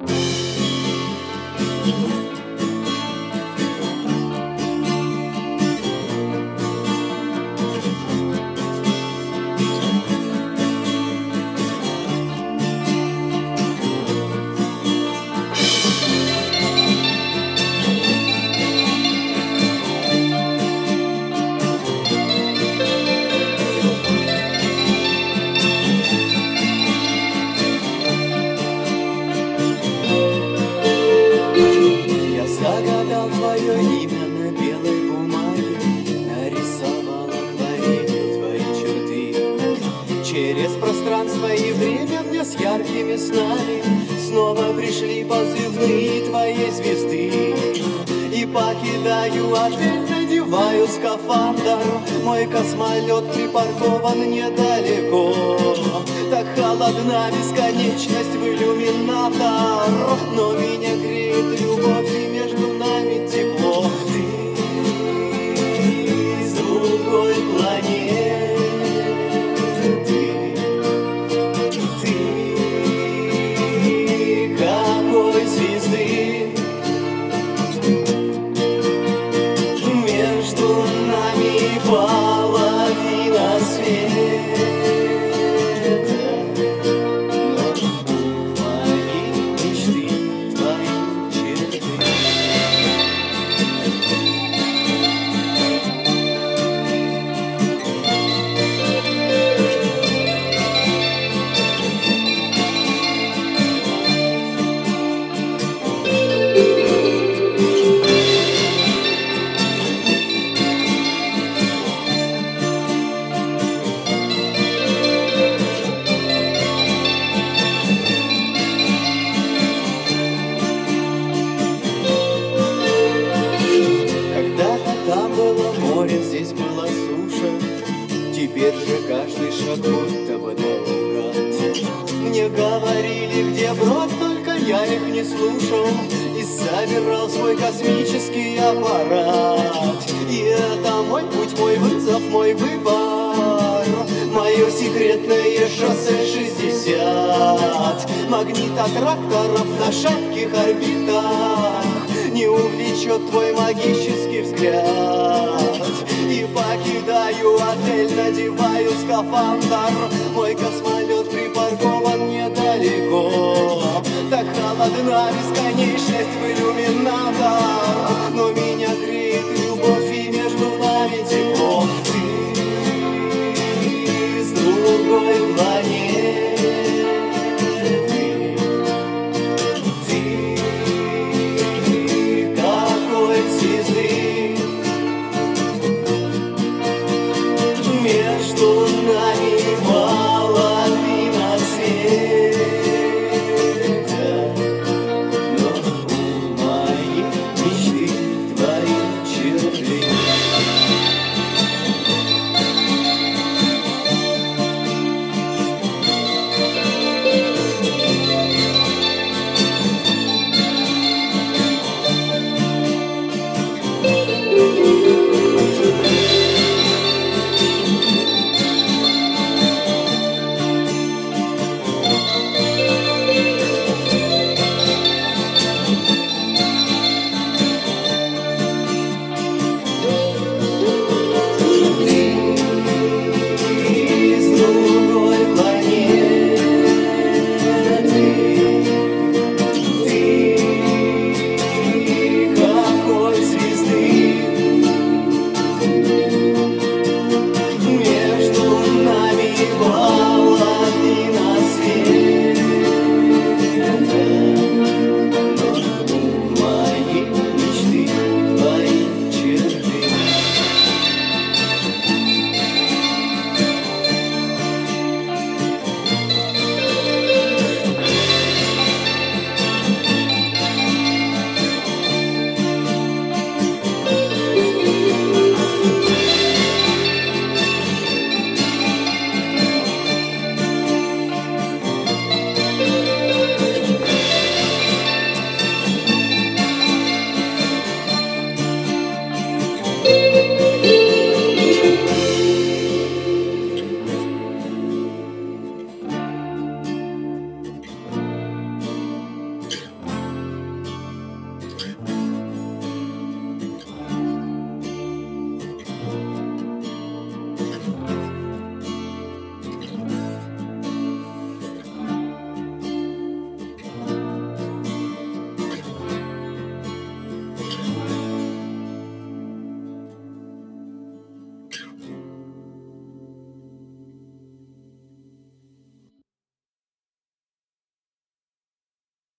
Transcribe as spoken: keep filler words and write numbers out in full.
Твое имя на белой бумаге, нарисовал акварелью твои черты. Через пространство и время мне с яркими снами снова пришли позывные твоей звезды. И покидаю отель, надеваю скафандр, мой космолет припаркован недалеко. Так холодна бесконечность в иллюминатор, но меня греет любовь и между нами тепло. Ты с другой планеты, ты какой звезды. Между нами половина света. Там было море, здесь была суша, теперь же каждый шаг будто бы наугад. Мне говорили, где брод, только я их не слушал и собирал свой космический аппарат. И это мой путь, мой вызов, мой выбор, мое секретное шоссе шестьдесят. Магнита тракторов на шатких орбитах не увлечет твой магический взгляд. И покидаю отель, надеваю скафандр, мой космолет припаркован недалеко. Так холодна бесконечность в иллюминатор, но